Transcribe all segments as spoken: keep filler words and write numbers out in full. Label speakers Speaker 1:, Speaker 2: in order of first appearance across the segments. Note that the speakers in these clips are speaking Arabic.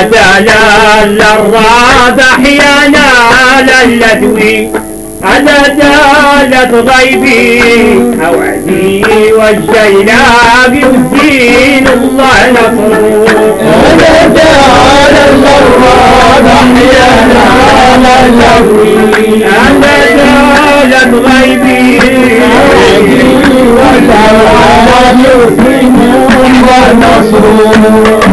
Speaker 1: دلال الراضح يا نال اللدوي على دالة غيبي أوعدي والجيلاقي والدين الله نصره
Speaker 2: على دالة الراضح يا نال اللدوي
Speaker 1: على دالة غيبي
Speaker 2: أوعدي والجيلاقي والدين الله نصره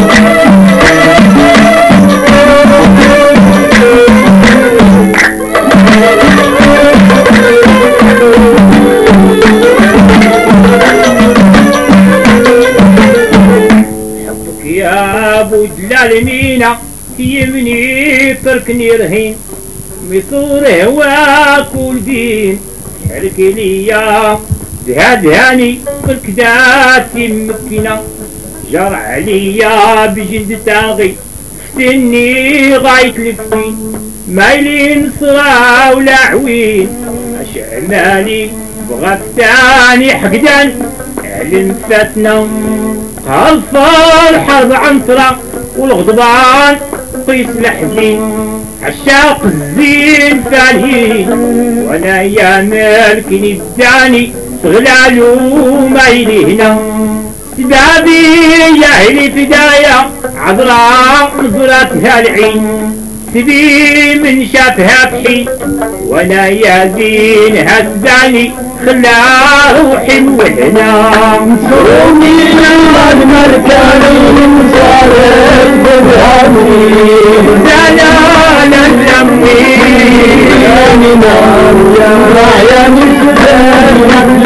Speaker 1: يا ابو دلال مينا يمني تركني رهين مصور هواك ولدين شارك ليا دهاد هاني بالكدات مكينة جرى عليا بجلد تاغي فتني غاية الفتين مايلين صرا ولا عوين اش عمالي بغات تاني حقدان علم فاتنا الفرحة بعنطرة والغضبان قيس الحزين عشاق الزين فالهين وانا يا مالكني الداني صغلالو ما يليهنا سبابي يا هلي فدايا عذراء نظراتها العين سبي من شافها بحين وانا يا زينها الداني خلاه روحي وهنا
Speaker 2: انصروني لما المركان صارت ببهامي
Speaker 1: دلال الأمي
Speaker 2: يا نار يا رايا مثل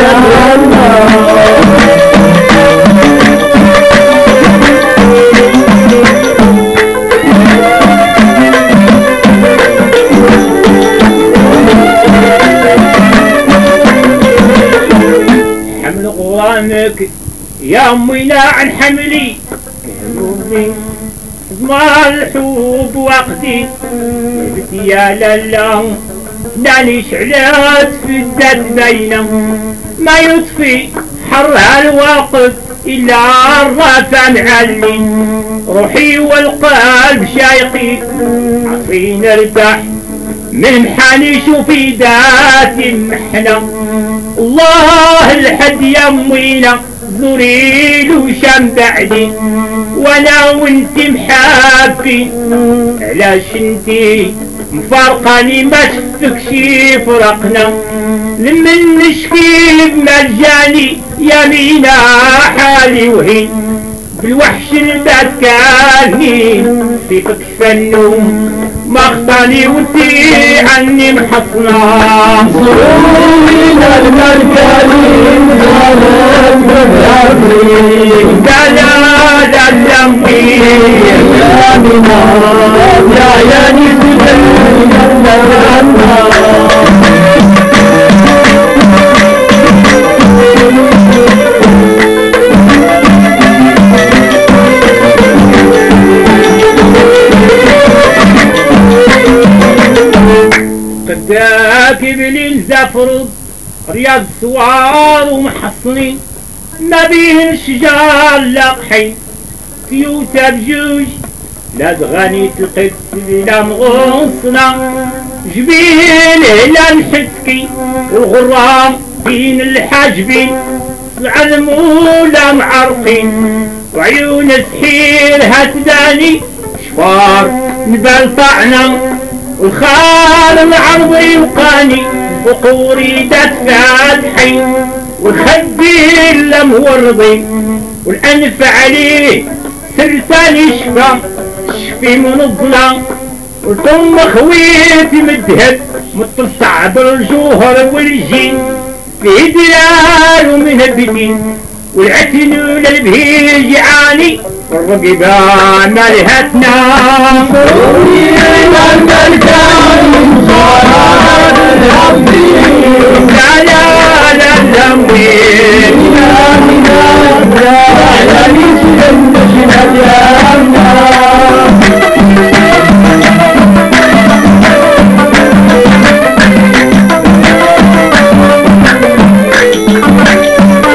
Speaker 1: يا أمي لا عن حملي كهنوبي زمان الحب وقتي بنتي يا لالا داني شعلات في الذات باينة ما يطفي حرها الوقت إلا الرافع معلي روحي والقلب شايقي عطفين ارتاح من محاني شوفي ذات محنة الله الحد يا امينا زوري له شام بعدي وانا وانت محابين علاش انتي مفارقاني ما شفتكشي فرقنا لمن نشكي بمرجاني يا مينا حالي وهين بالوحش البعد كاني في كشف النوم ما اخطاني وانتي عني محصنا
Speaker 2: من المركانين صارت ببهامي
Speaker 1: دلال الأمي
Speaker 2: يا نار يا يا نسبة
Speaker 1: قداك بليل زفرض رياض سوار ومحصنين ما بيهن شجار لاقحين كيوتا بجوج لا تغني تلقيت لا مغصنا جبين هلا محسكي والغرام بين الحاجبين العلمولا معرقين وعيون سحير هتداني شفار نبال طعنا والخال العرضي وقاني وقوري دات فاتحي والخدي المورضي والأنف عليه سلساني شفا شفي من الظلام والثم خويتي مدهب متصع بالجوهر والجين فيه دلال ومن البدين والعتن للبهيج عاني والرقبة مالهتنا لا لا لا الأموين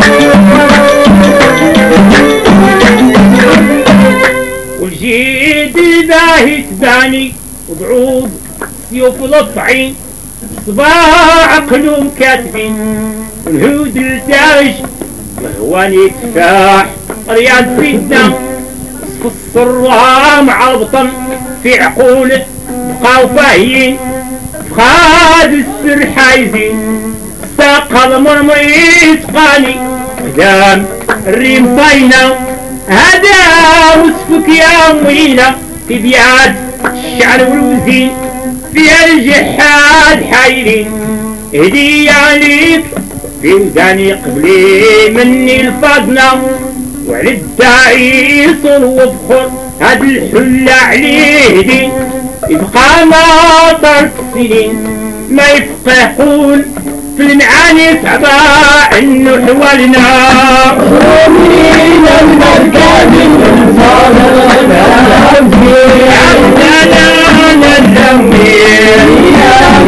Speaker 1: والجيد الباهي تباني وبعوض سيوف الطعين صباع قلوم كاتبين والهود التاج مهواني تفاح رياض فتنة فصر وها مع البطن في عقوله بقاو فاهيين فخاد السر حايزين ساق هذا مرمري تقاني قدام الريم صاينة هذا وصفك يا موينة في بياد الشعر والوزين فيها الجحاد حايرين هدية عليك في وداني قبلي مني الفاضنة وعلى الداعي صل وبخر هاد الحلة عليه دين يبقى مطر السنين ما يفقه قول في المعاني صعبة انه حوالنا
Speaker 2: من المركب
Speaker 1: عبدنا نزمير
Speaker 2: يا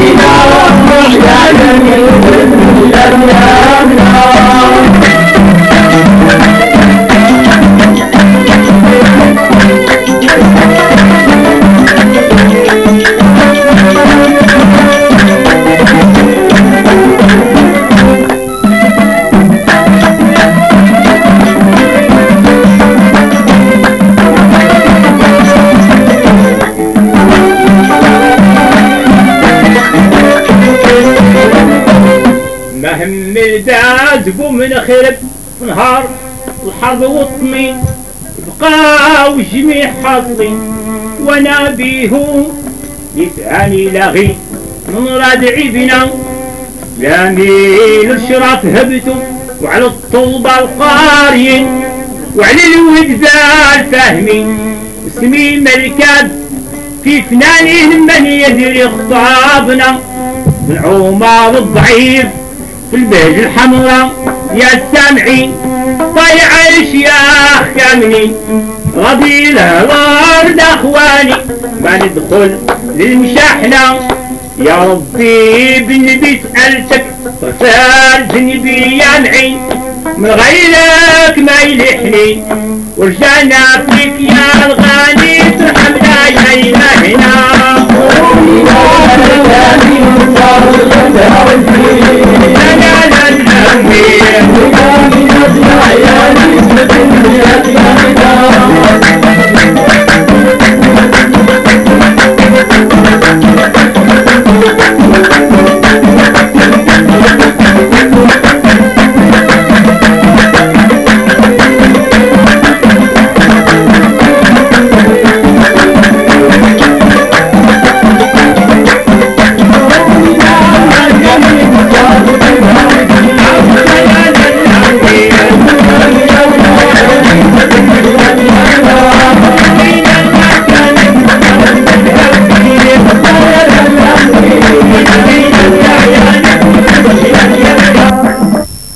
Speaker 1: مهم الدازب من خرب نهار الحظ وطمي بقاو جميع حظي وانا بيهم يسعني لغي من راد عيبنا لامين الشرف هبتو وعلى الطلبة القاريين وعلى الوجدان فاهمين اسمي مركب في فنانين من يدري خطابنا من عمر الضعيف في البهج الحمراء يا السامعين طيع الشياخ كاملين غضي الارض اخواني ما ندخل للمشاحنة يا ربي بالنبي سألتك فسال ذنبي يا معين من غيرك ما يلحني ورجعنا فيك يا الغالي ترحمنا يا إلهنا